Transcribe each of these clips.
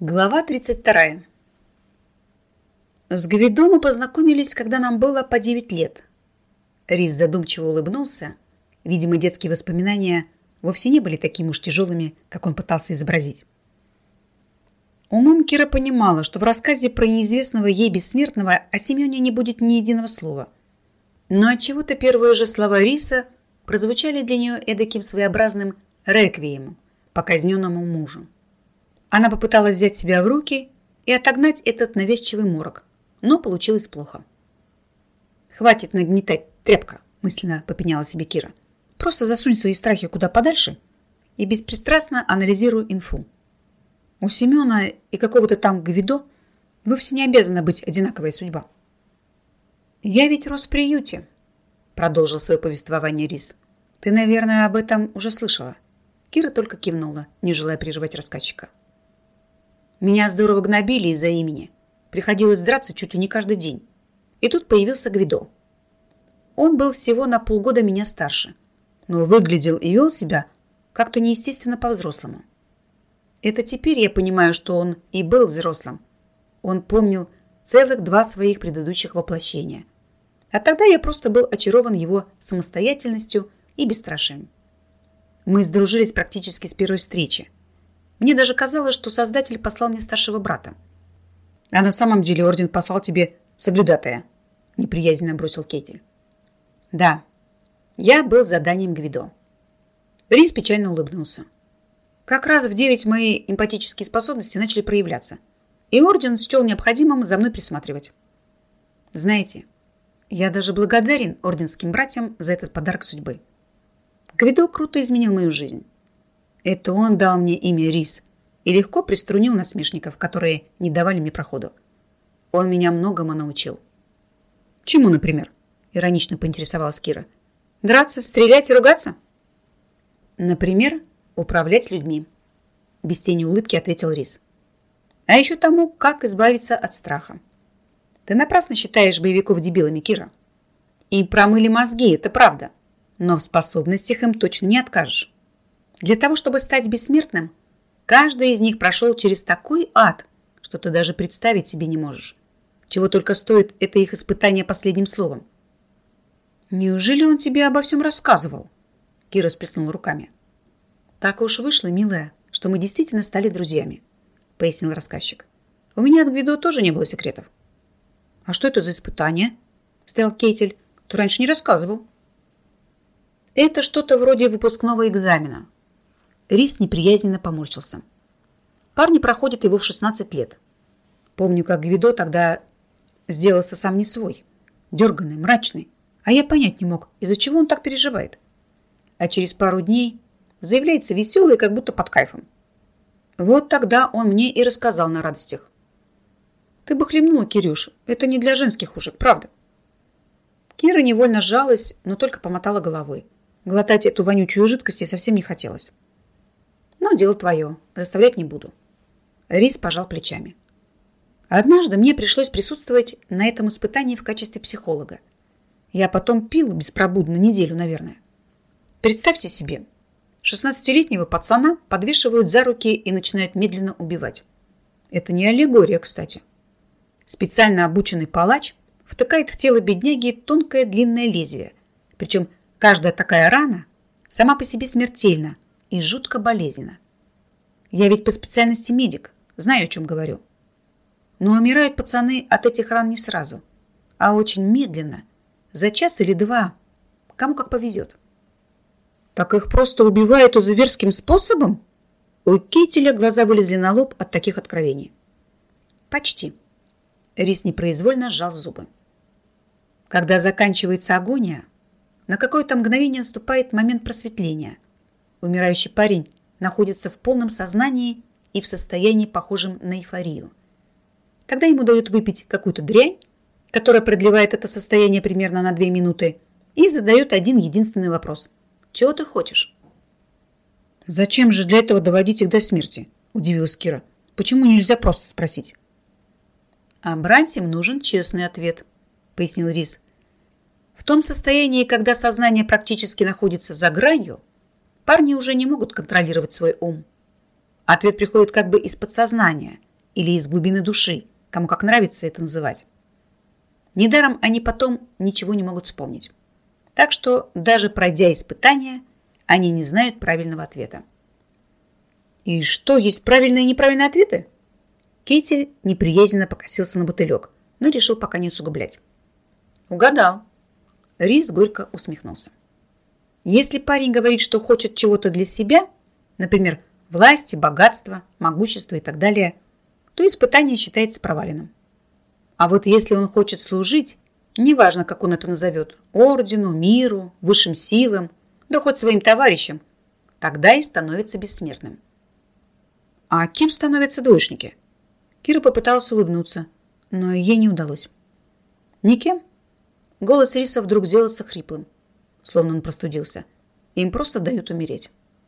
Глава 32. С Гвидо мы познакомились, когда нам было по 9 лет. Рис задумчиво улыбнулся. Видимо, детские воспоминания вовсе не были такими уж тяжелыми, как он пытался изобразить. Умом Кира понимала, что в рассказе про неизвестного ей бессмертного о Семене не будет ни единого слова. Но отчего-то первые же слова Риса прозвучали для нее эдаким своеобразным реквиемом по казненному мужу. Она попыталась взять себя в руки и отогнать этот навязчивый морок, но получилось плохо. «Хватит нагнетать, тряпка», – мысленно попеняла себе Кира. «Просто засунь свои страхи куда подальше и беспристрастно анализируй инфу. У Семена и какого-то там Гвидо вовсе не обязана быть одинаковая судьба». «Я ведь рос в приюте», – продолжил свое повествование Рис. «Ты, наверное, об этом уже слышала». Кира только кивнула, не желая прерывать рассказчика. Меня здорово гнобили из-за имени. Приходилось драться чуть ли не каждый день. И тут появился Гвидо. Он был всего на полгода меня старше, но выглядел и вел себя как-то неестественно по-взрослому. Это теперь я понимаю, что он и был взрослым. Он помнил целых 2 своих предыдущих воплощения. А тогда я просто был очарован его самостоятельностью и бесстрашием. Мы сдружились практически с первой встречи. Мне даже казалось, что Создатель послал мне старшего брата. А на самом деле Орден послал тебе соблюдатая, неприязненно бросил Кетель. Да, я был заданием Гвидо. Рис печально улыбнулся. Как раз в 9 мои эмпатические способности начали проявляться, и Орден счел необходимым за мной присматривать. Знаете, я даже благодарен орденским братьям за этот подарок судьбы. Гвидо круто изменил мою жизнь. Это он дал мне имя Рис и легко приструнил насмешников, которые не давали мне проходу. Он меня многому научил. Чему, например? Иронично поинтересовалась Кира. Драться, стрелять и ругаться? Например, управлять людьми. Без тени улыбки ответил Рис. А еще тому, как избавиться от страха. Ты напрасно считаешь боевиков дебилами, Кира. Им промыли мозги, это правда. Но в способностях им точно не откажешь. Для того, чтобы стать бессмертным, каждый из них прошел через такой ад, что ты даже представить себе не можешь. Чего только стоит это их испытание последним словом. «Неужели он тебе обо всем рассказывал?» Кира сплеснула руками. «Так уж вышло, милая, что мы действительно стали друзьями», пояснил рассказчик. «У меня от Гвидо тоже не было секретов». «А что это за испытание?» стоял Кетель. «Ты раньше не рассказывал». «Это что-то вроде выпускного экзамена». Рис неприязненно поморщился. Парни проходят его в 16 лет. Помню, как Гвидо тогда сделался сам не свой. Дерганный, мрачный. А я понять не мог, из-за чего он так переживает. А через пару дней заявляется веселый, как будто под кайфом. Вот тогда он мне и рассказал на радостях. Ты бы хлебнула, Кирюш. Это не для женских ушек, правда. Кира невольно сжалась, но только помотала головой. Глотать эту вонючую жидкость ей совсем не хотелось. Но дело твое, заставлять не буду. Рис пожал плечами. Однажды мне пришлось присутствовать на этом испытании в качестве психолога. Я потом пил беспробудно неделю, наверное. Представьте себе, 16-летнего пацана подвешивают за руки и начинают медленно убивать. Это не аллегория, кстати. Специально обученный палач втыкает в тело бедняги тонкое длинное лезвие. Причем каждая такая рана сама по себе смертельна и жутко болезненно. Я ведь по специальности медик, знаю, о чем говорю. Но умирают пацаны от этих ран не сразу, а очень медленно, за час или 2, кому как повезет. Так их просто убивают зверским способом? У Кетеля глаза вылезли на лоб от таких откровений. Почти. Рис непроизвольно сжал зубы. Когда заканчивается агония, на какое-то мгновение наступает момент просветления. Умирающий парень находится в полном сознании и в состоянии, похожем на эйфорию. Тогда ему дают выпить какую-то дрянь, которая продлевает это состояние примерно на 2 минуты, и задает один единственный вопрос. Чего ты хочешь? «Зачем же для этого доводить их до смерти?» – удивилась Кира. «Почему нельзя просто спросить?» «А братьям нужен честный ответ», – пояснил Рис. «В том состоянии, когда сознание практически находится за гранью, парни уже не могут контролировать свой ум. Ответ приходит как бы из подсознания, или из глубины души, кому как нравится это называть. Недаром они потом ничего не могут вспомнить. Так что, даже пройдя испытания, они не знают правильного ответа. И что, есть правильные и неправильные ответы? Кетель неприязненно покосился на бутылек, но решил пока не усугублять. Угадал. Рис горько усмехнулся. Если парень говорит, что хочет чего-то для себя, например, власти, богатства, могущества и так далее, то испытание считается проваленным. А вот если он хочет служить, неважно, как он это назовет, ордену, миру, высшим силам, да хоть своим товарищам, тогда и становится бессмертным. А кем становятся двоечники? Кира попыталась улыбнуться, но ей не удалось. Никем. Голос Риса вдруг сделался хриплым, словно он простудился. Им просто дают умереть.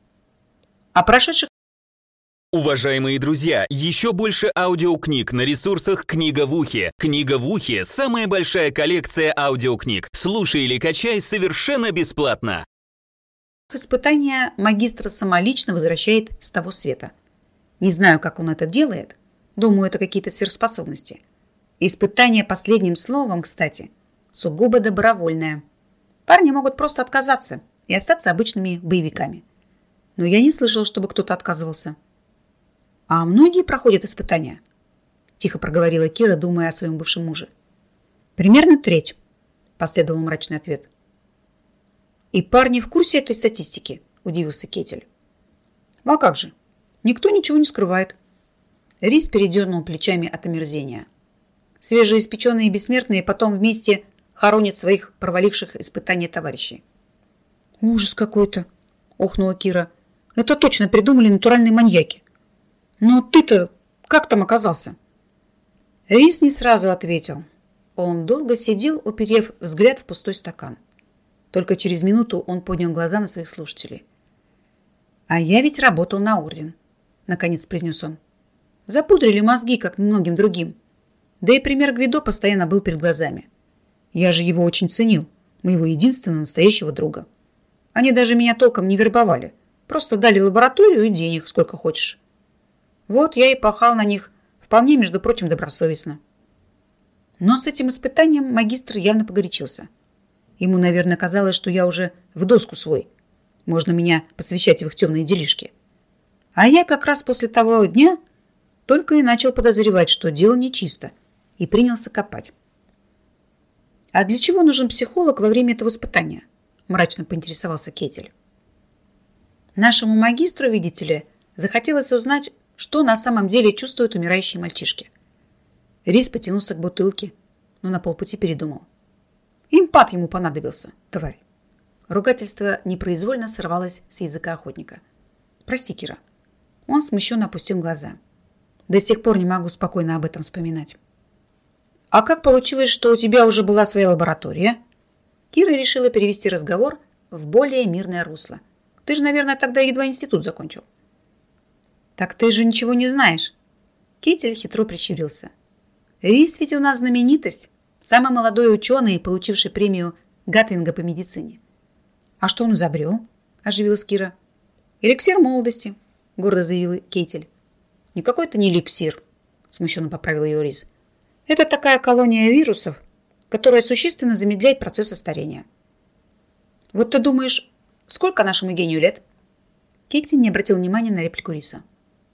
А прошедших... Уважаемые друзья, еще больше аудиокниг на ресурсах «Книга в ухе». «Книга в ухе» — самая большая коллекция аудиокниг. Слушай или качай совершенно бесплатно. Испытания магистра самолично возвращает с того света. Не знаю, как он это делает. Думаю, это какие-то сверхспособности. Испытание последним словом, кстати, сугубо добровольное. Парни могут просто отказаться и остаться обычными боевиками. Но я не слышал, чтобы кто-то отказывался. «А многие проходят испытания?» – тихо проговорила Кира, думая о своем бывшем муже. «Примерно треть», – последовал мрачный ответ. «И парни в курсе этой статистики?» – удивился Кетель. «А как же? Никто ничего не скрывает». Рис передернул плечами от омерзения. Свежеиспеченные бессмертные потом вместе хоронят своих проваливших испытания товарищей. «Ужас какой-то!» – охнула Кира. «Это точно придумали натуральные маньяки. Но ты-то как там оказался?» Рис не сразу ответил. Он долго сидел, уперев взгляд в пустой стакан. Только через минуту он поднял глаза на своих слушателей. «А я ведь работал на орден», — наконец произнес он. «Запудрили мозги, как многим другим. Да и пример Гвидо постоянно был перед глазами. Я же его очень ценил, моего единственного настоящего друга. Они даже меня толком не вербовали, просто дали лабораторию и денег, сколько хочешь. Вот я и пахал на них, вполне, между прочим, добросовестно». Но с этим испытанием магистр явно погорячился. Ему, наверное, казалось, что я уже в доску свой. Можно меня посвящать в их темные делишки. А я как раз после того дня только и начал подозревать, что дело нечисто, и принялся копать. «А для чего нужен психолог во время этого испытания?» – мрачно поинтересовался Кетель. «Нашему магистру, видите ли, захотелось узнать, что на самом деле чувствуют умирающие мальчишки». Рис потянулся к бутылке, но на полпути передумал. Импат ему понадобился, тварь. Ругательство непроизвольно сорвалось с языка охотника. «Прости, Кира». Он смущенно опустил глаза. «До сих пор не могу спокойно об этом вспоминать». «А как получилось, что у тебя уже была своя лаборатория?» Кира решила перевести разговор в более мирное русло. «Ты же, наверное, тогда едва институт закончил». «Так ты же ничего не знаешь». Кетель хитро прищурился. «Рис ведь у нас знаменитость. Самый молодой ученый, получивший премию Гатвинга по медицине». «А что он изобрел?» – оживилась Кира. «Эликсир молодости», – гордо заявил Кетель. «Никакой это не эликсир», – смущенно поправил ее Рис. «Это такая колония вирусов, которая существенно замедляет процессы старения». «Вот ты думаешь, сколько нашему гению лет?» Кетель не обратил внимания на реплику Риса.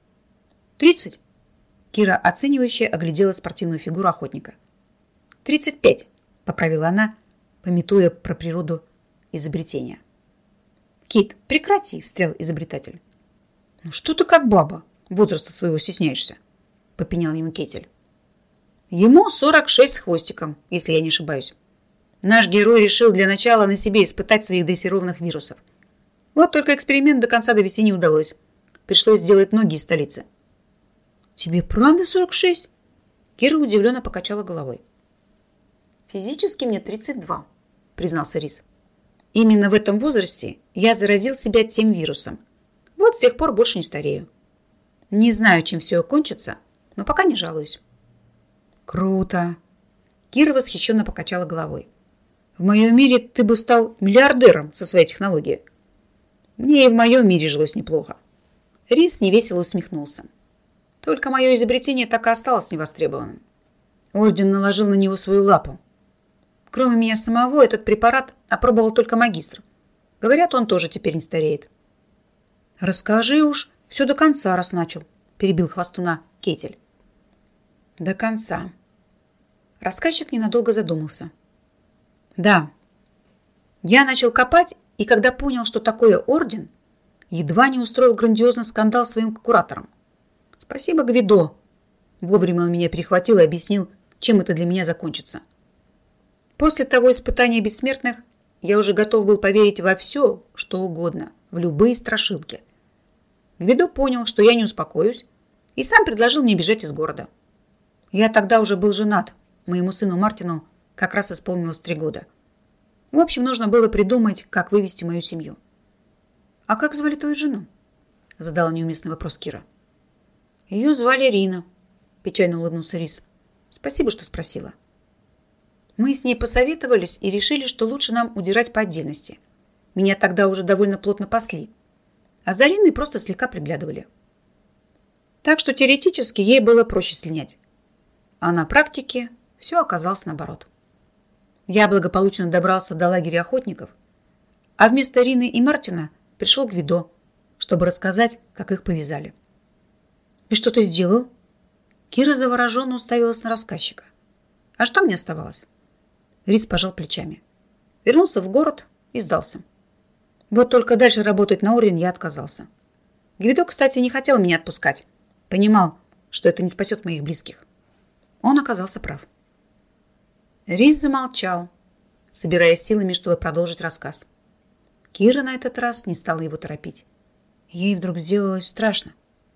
30. Кира оценивающе оглядела спортивную фигуру охотника. 35, поправила она, памятуя про природу изобретения. «Кит, прекрати», — встрял изобретатель. «Ну что ты как баба, возраста своего стесняешься?» — попенял ему Кетель. «Ему 46 с хвостиком, если я не ошибаюсь. Наш герой решил для начала на себе испытать своих дрессированных вирусов. Вот только эксперимент до конца довести не удалось. Пришлось сделать ноги из столицы». «Тебе правда 46?» Кира удивленно покачала головой. «Физически мне 32», признался Рис. «Именно в этом возрасте я заразил себя тем вирусом. Вот с тех пор больше не старею. Не знаю, чем все кончится, но пока не жалуюсь». «Круто!» Кира восхищенно покачала головой. «В моем мире ты бы стал миллиардером со своей технологией». «Мне и в моем мире жилось неплохо». Рис невесело усмехнулся. Только мое изобретение так и осталось невостребованным. Орден наложил на него свою лапу. Кроме меня самого, этот препарат опробовал только магистр. Говорят, он тоже теперь не стареет. «Расскажи уж все до конца, раз начал», – перебил хвостуна Кетель. «До конца». Рассказчик ненадолго задумался. «Да, я начал копать, и когда понял, что такое орден, едва не устроил грандиозный скандал своим куратором. Спасибо Гвидо. Вовремя он меня перехватил и объяснил, чем это для меня закончится. После того испытания бессмертных я уже готов был поверить во все, что угодно, в любые страшилки. Гвидо понял, что я не успокоюсь, и сам предложил мне бежать из города. Я тогда уже был женат, моему сыну Мартину как раз исполнилось 3 года. В общем, нужно было придумать, как вывести мою семью. «А как звали твою жену?» – задала неуместный вопрос Кира. «Ее звали Рина», – печально улыбнулся Рис. «Спасибо, что спросила». Мы с ней посоветовались и решили, что лучше нам удирать по отдельности. Меня тогда уже довольно плотно пасли, а за Риной просто слегка приглядывали. Так что теоретически ей было проще слинять. А на практике все оказалось наоборот. Я благополучно добрался до лагеря охотников, а вместо Рины и Мартина пришел Гвидо, чтобы рассказать, как их повязали. «И что ты сделал?» Кира завороженно уставилась на рассказчика. «А что мне оставалось?» Рис пожал плечами. Вернулся в город и сдался. Вот только дальше работать на орден я отказался. Гвидо, кстати, не хотел меня отпускать. Понимал, что это не спасет моих близких. Он оказался прав. Рис замолчал, собираясь силами, чтобы продолжить рассказ. Кира на этот раз не стала его торопить. Ей вдруг сделалось страшно.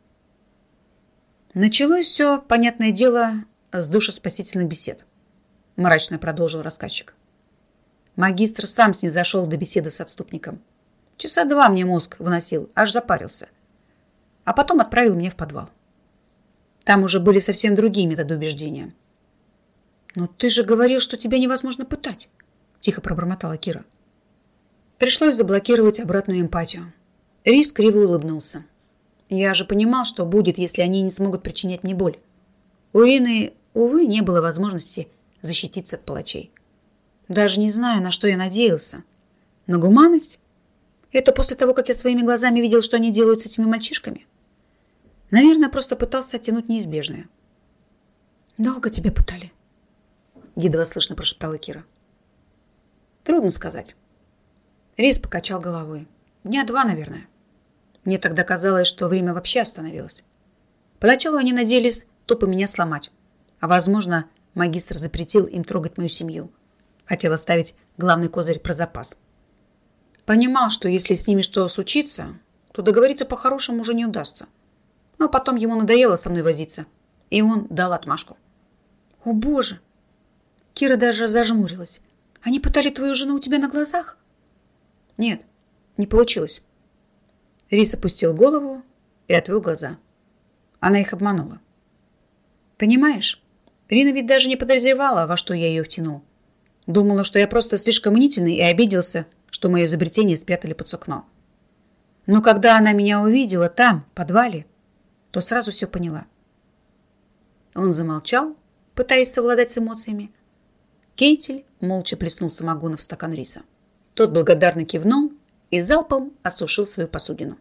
Началось все, понятное дело, с душеспасительных бесед. Мрачно продолжил рассказчик. Магистр сам снизошел до беседы с отступником. Часа 2 мне мозг выносил, аж запарился. А потом отправил меня в подвал. Там уже были совсем другие методы убеждения. «Но ты же говорил, что тебя невозможно пытать», – тихо пробормотала Кира. Пришлось заблокировать обратную эмпатию. Рис криво улыбнулся. Я же понимал, что будет, если они не смогут причинять мне боль. У Ирины, увы, не было возможности защититься от палачей. Даже не знаю, на что я надеялся. На гуманность? Это после того, как я своими глазами видел, что они делают с этими мальчишками? Наверное, просто пытался оттянуть неизбежное. «Долго тебя пытали?» Едва слышно прошептала Кира. «Трудно сказать». Рис покачал головой. 2 дня, наверное. Мне тогда казалось, что время вообще остановилось. Поначалу они надеялись тупо меня сломать. А, возможно, магистр запретил им трогать мою семью. Хотел оставить главный козырь про запас. Понимал, что если с ними что случится, то договориться по-хорошему уже не удастся. Но потом ему надоело со мной возиться, и он дал отмашку. «О, Боже!» Кира даже зажмурилась. «Они пытали твою жену у тебя на глазах?» «Нет, не получилось». Рис опустил голову и отвел глаза. Она их обманула. «Понимаешь, Рина ведь даже не подозревала, во что я ее втянул. Думала, что я просто слишком мнительный и обиделся, что мое изобретение спрятали под сукно. Но когда она меня увидела там, в подвале, то сразу все поняла». Он замолчал, пытаясь совладать с эмоциями. Кетель молча плеснул самогона в стакан риса. Тот благодарно кивнул и залпом осушил свою посудину.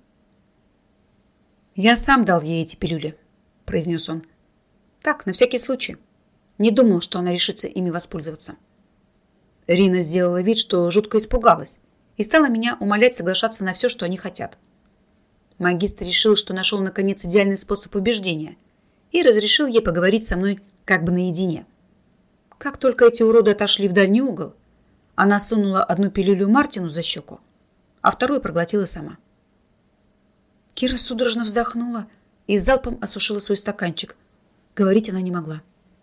«Я сам дал ей эти пилюли», – произнес он. «Так, на всякий случай. Не думал, что она решится ими воспользоваться». Рина сделала вид, что жутко испугалась, и стала меня умолять соглашаться на все, что они хотят. Магистр решил, что нашел наконец идеальный способ убеждения, и разрешил ей поговорить со мной как бы наедине. Как только эти уроды отошли в дальний угол, она сунула одну пилюлю Мартину за щеку, а вторую проглотила сама. Кира судорожно вздохнула и залпом осушила свой стаканчик. Говорить она не могла.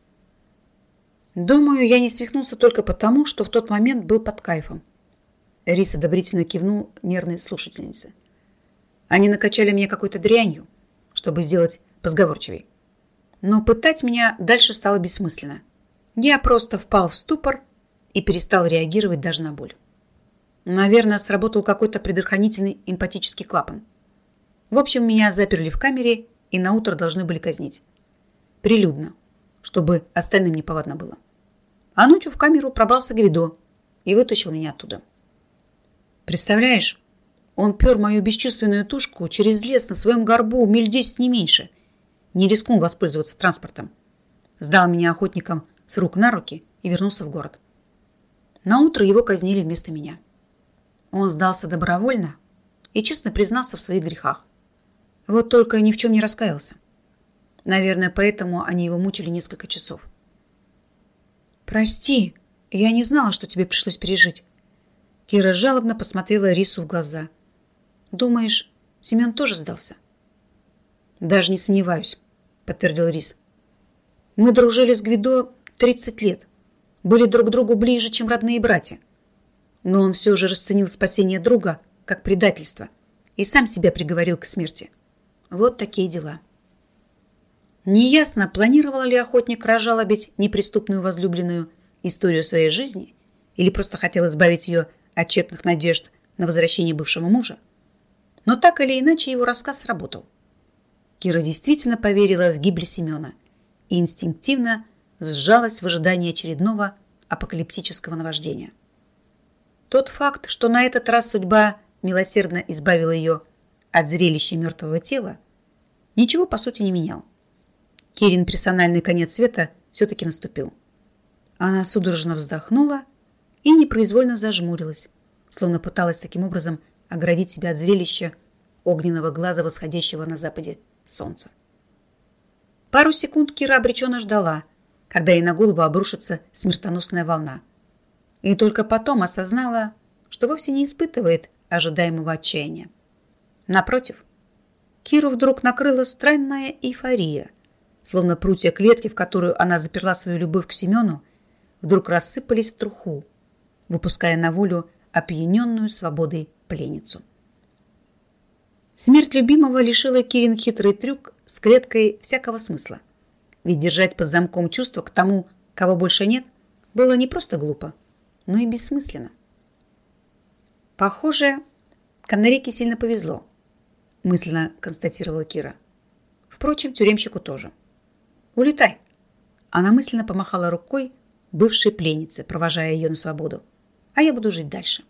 Думаю, я не свихнулся только потому, что в тот момент был под кайфом. Рис одобрительно кивнул нервной слушательнице. Они накачали меня какой-то дрянью, чтобы сделать позговорчивей. Но пытать меня дальше стало бессмысленно. Я просто впал в ступор и перестал реагировать даже на боль. Наверное, сработал какой-то предохранительный эмпатический клапан. В общем, меня заперли в камере и наутро должны были казнить. Прилюдно, чтобы остальным неповадно было. А ночью в камеру пробрался Гвидо и вытащил меня оттуда. Представляешь, он пер мою бесчувственную тушку через лес на своем горбу миль 10 не меньше. Не рискнул воспользоваться транспортом. Сдал меня охотникам с рук на руки и вернулся в город. Наутро его казнили вместо меня. Он сдался добровольно и честно признался в своих грехах. Вот только ни в чем не раскаялся. Наверное, поэтому они его мучили несколько часов. «Прости, я не знала, что тебе пришлось пережить». Кира жалобно посмотрела Рису в глаза. «Думаешь, Семен тоже сдался?» «Даже не сомневаюсь», — подтвердил Рис. «Мы дружили с Гвидо 30 лет, были друг к другу ближе, чем родные братья. Но он все же расценил спасение друга как предательство и сам себя приговорил к смерти. Вот такие дела». Неясно, планировал ли охотник разжалобить неприступную возлюбленную историю своей жизни или просто хотел избавить ее от тщетных надежд на возвращение бывшего мужа. Но так или иначе его рассказ сработал. Кира действительно поверила в гибель Семена и инстинктивно сжалась в ожидании очередного апокалиптического наваждения. Тот факт, что на этот раз судьба милосердно избавила ее от зрелища мертвого тела, ничего по сути не менял. Кирин персональный конец света все-таки наступил. Она судорожно вздохнула и непроизвольно зажмурилась, словно пыталась таким образом оградить себя от зрелища огненного глаза восходящего на западе солнца. Пару секунд Кира обреченно ждала, когда ей на голову обрушится смертоносная волна. И только потом осознала, что вовсе не испытывает ожидаемого отчаяния. Напротив, Киру вдруг накрыла странная эйфория, словно прутья клетки, в которую она заперла свою любовь к Семену, вдруг рассыпались в труху, выпуская на волю опьяненную свободой пленницу. Смерть любимого лишила Кирин хитрый трюк с клеткой всякого смысла. Ведь держать под замком чувства к тому, кого больше нет, было не просто глупо, но и бессмысленно. Похоже, канарейке сильно повезло, мысленно констатировала Кира. Впрочем, тюремщику тоже. «Улетай!» Она мысленно помахала рукой бывшей пленнице, провожая ее на свободу. «А я буду жить дальше».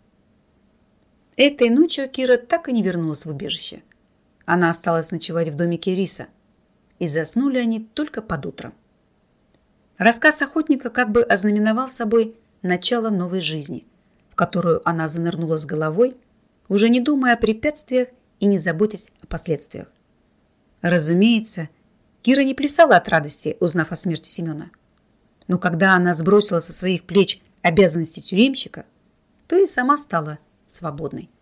Этой ночью Кира так и не вернулась в убежище. Она осталась ночевать в домике Риса, и заснули они только под утро. Рассказ охотника как бы ознаменовал собой начало новой жизни, в которую она занырнула с головой, уже не думая о препятствиях и не заботясь о последствиях. Разумеется, Кира не плясала от радости, узнав о смерти Семена. Но когда она сбросила со своих плеч обязанности тюремщика, то и сама стала свободной.